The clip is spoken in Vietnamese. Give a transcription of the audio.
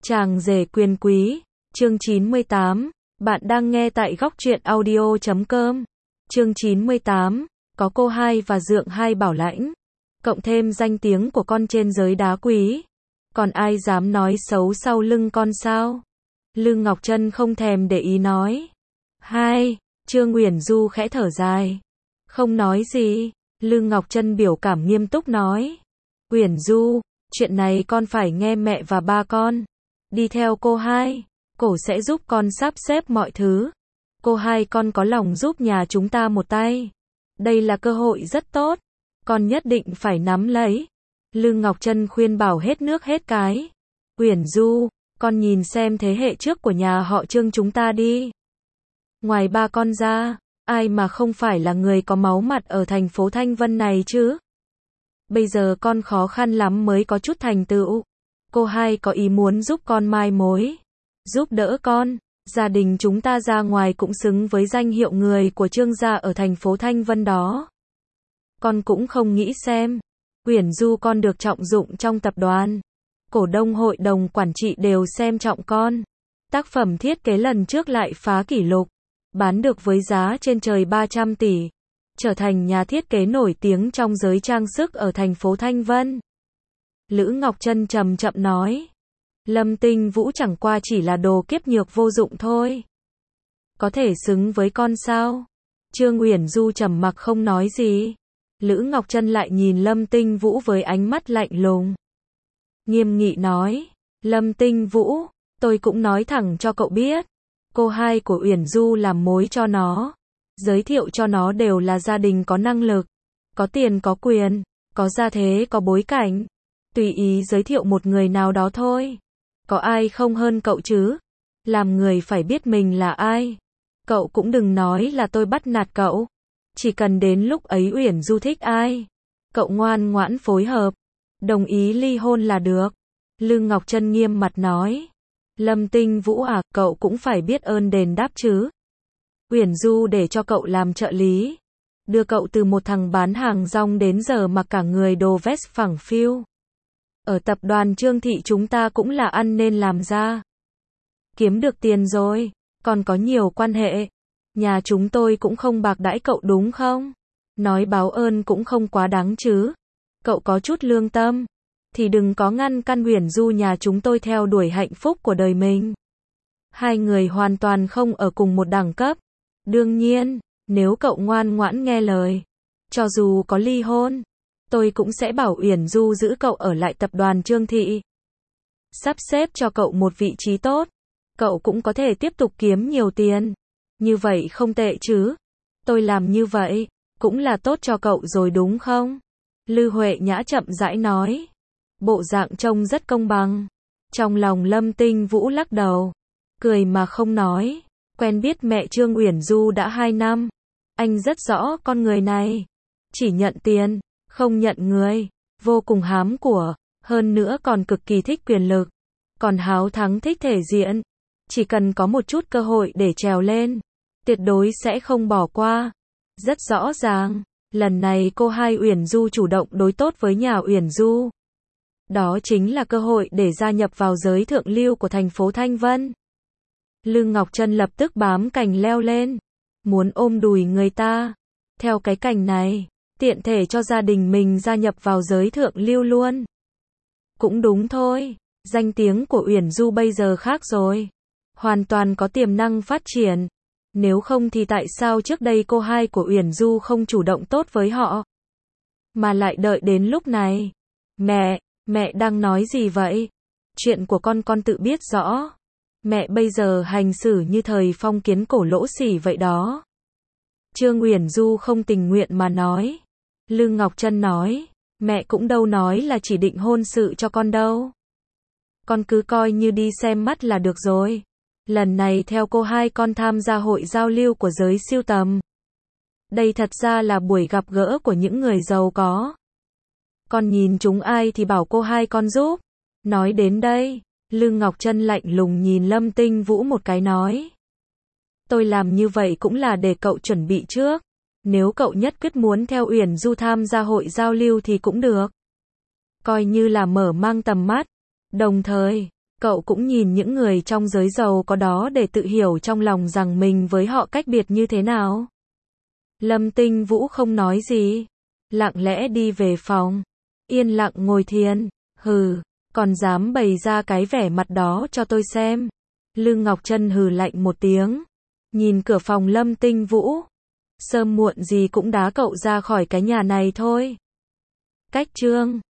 Chàng rể quyền quý, chương 98, bạn đang nghe tại góc truyện audio.com. Chương 98, có cô hai và dượng hai bảo lãnh, cộng thêm danh tiếng của con trên giới đá quý. Còn ai dám nói xấu sau lưng con sao? Lương Ngọc Trân không thèm để ý nói. Hai, Trương Uyển Du khẽ thở dài. Không nói gì, Lương Ngọc Trân biểu cảm nghiêm túc nói. Uyển Du, chuyện này con phải nghe mẹ và ba con. Đi theo cô hai, cổ sẽ giúp con sắp xếp mọi thứ. Cô hai con có lòng giúp nhà chúng ta một tay. Đây là cơ hội rất tốt, con nhất định phải nắm lấy. Lương Ngọc Trân khuyên bảo hết nước hết cái. Uyển Du, con nhìn xem thế hệ trước của nhà họ Trương chúng ta đi. Ngoài ba con ra, ai mà không phải là người có máu mặt ở thành phố Thanh Vân này chứ? Bây giờ con khó khăn lắm mới có chút thành tựu. Cô hai có ý muốn giúp con mai mối, giúp đỡ con. Gia đình chúng ta ra ngoài cũng xứng với danh hiệu người của Trương gia ở thành phố Thanh Vân đó. Con cũng không nghĩ xem, Uyển Du con được trọng dụng trong tập đoàn. Cổ đông hội đồng quản trị đều xem trọng con. Tác phẩm thiết kế lần trước lại phá kỷ lục, bán được với giá trên trời 300 tỷ. Trở thành nhà thiết kế nổi tiếng trong giới trang sức ở thành phố Thanh Vân. Lữ Ngọc Trân chậm chậm nói. Lâm Tinh Vũ chẳng qua chỉ là đồ kiếp nhược vô dụng thôi. Có thể xứng với con sao? Trương Uyển Du trầm mặc không nói gì. Lữ Ngọc Trân lại nhìn Lâm Tinh Vũ với ánh mắt lạnh lùng. Nghiêm nghị nói. Lâm Tinh Vũ, tôi cũng nói thẳng cho cậu biết. Cô hai của Uyển Du làm mối cho nó. Giới thiệu cho nó đều là gia đình có năng lực, có tiền có quyền, có gia thế có bối cảnh. Tùy ý giới thiệu một người nào đó thôi. Có ai không hơn cậu chứ? Làm người phải biết mình là ai. Cậu cũng đừng nói là tôi bắt nạt cậu. Chỉ cần đến lúc ấy Uyển Du thích ai, cậu ngoan ngoãn phối hợp, đồng ý ly hôn là được. Lương Ngọc Trân nghiêm mặt nói. Lâm Tinh Vũ à, cậu cũng phải biết ơn đền đáp chứ. Uyển Du để cho cậu làm trợ lý, đưa cậu từ một thằng bán hàng rong đến giờ mặc cả người đồ vest phẳng phiu. Ở tập đoàn Trương Thị chúng ta cũng là ăn nên làm ra. Kiếm được tiền rồi, còn có nhiều quan hệ. Nhà chúng tôi cũng không bạc đãi cậu đúng không? Nói báo ơn cũng không quá đáng chứ. Cậu có chút lương tâm, thì đừng có ngăn căn Uyển Du nhà chúng tôi theo đuổi hạnh phúc của đời mình. Hai người hoàn toàn không ở cùng một đẳng cấp. Đương nhiên, nếu cậu ngoan ngoãn nghe lời, cho dù có ly hôn, tôi cũng sẽ bảo Uyển Du giữ cậu ở lại tập đoàn Trương Thị. Sắp xếp cho cậu một vị trí tốt, cậu cũng có thể tiếp tục kiếm nhiều tiền. Như vậy không tệ chứ. Tôi làm như vậy, cũng là tốt cho cậu rồi đúng không? Lư Huệ Nhã chậm rãi nói. Bộ dạng trông rất công bằng. Trong lòng Lâm Tinh Vũ lắc đầu, cười mà không nói. Quen biết mẹ Trương Uyển Du đã 2 năm. Anh rất rõ con người này. Chỉ nhận tiền, không nhận người. Vô cùng hám của. Hơn nữa còn cực kỳ thích quyền lực. Còn háo thắng thích thể diện. Chỉ cần có một chút cơ hội để trèo lên, tuyệt đối sẽ không bỏ qua. Rất rõ ràng, lần này cô hai Uyển Du chủ động đối tốt với nhà Uyển Du. Đó chính là cơ hội để gia nhập vào giới thượng lưu của thành phố Thanh Vân. Lương Ngọc Trân lập tức bám cành leo lên, muốn ôm đùi người ta. Theo cái cành này, tiện thể cho gia đình mình gia nhập vào giới thượng lưu luôn. Cũng đúng thôi, danh tiếng của Uyển Du bây giờ khác rồi. Hoàn toàn có tiềm năng phát triển. Nếu không thì tại sao trước đây cô hai của Uyển Du không chủ động tốt với họ, mà lại đợi đến lúc này? Mẹ đang nói gì vậy? Chuyện của con tự biết rõ. Mẹ bây giờ hành xử như thời phong kiến cổ lỗ xỉ vậy đó. Trương Uyển Du không tình nguyện mà nói. Lương Ngọc Trân nói. Mẹ cũng đâu nói là chỉ định hôn sự cho con đâu. Con cứ coi như đi xem mắt là được rồi. Lần này theo cô hai con tham gia hội giao lưu của giới sưu tầm. Đây thật ra là buổi gặp gỡ của những người giàu có. Con nhìn chúng ai thì bảo cô hai con giúp. Nói đến đây, Lương Ngọc Trân lạnh lùng nhìn Lâm Tinh Vũ một cái nói. Tôi làm như vậy cũng là để cậu chuẩn bị trước. Nếu cậu nhất quyết muốn theo Uyển Du tham gia hội giao lưu thì cũng được. Coi như là mở mang tầm mắt. Đồng thời, cậu cũng nhìn những người trong giới giàu có đó để tự hiểu trong lòng rằng mình với họ cách biệt như thế nào. Lâm Tinh Vũ không nói gì, lặng lẽ đi về phòng, yên lặng ngồi thiền. Hừ, còn dám bày ra cái vẻ mặt đó cho tôi xem. Lương Ngọc Trân hừ lạnh một tiếng, nhìn cửa phòng Lâm Tinh Vũ. Sớm muộn gì cũng đá cậu ra khỏi cái nhà này thôi. Cách chương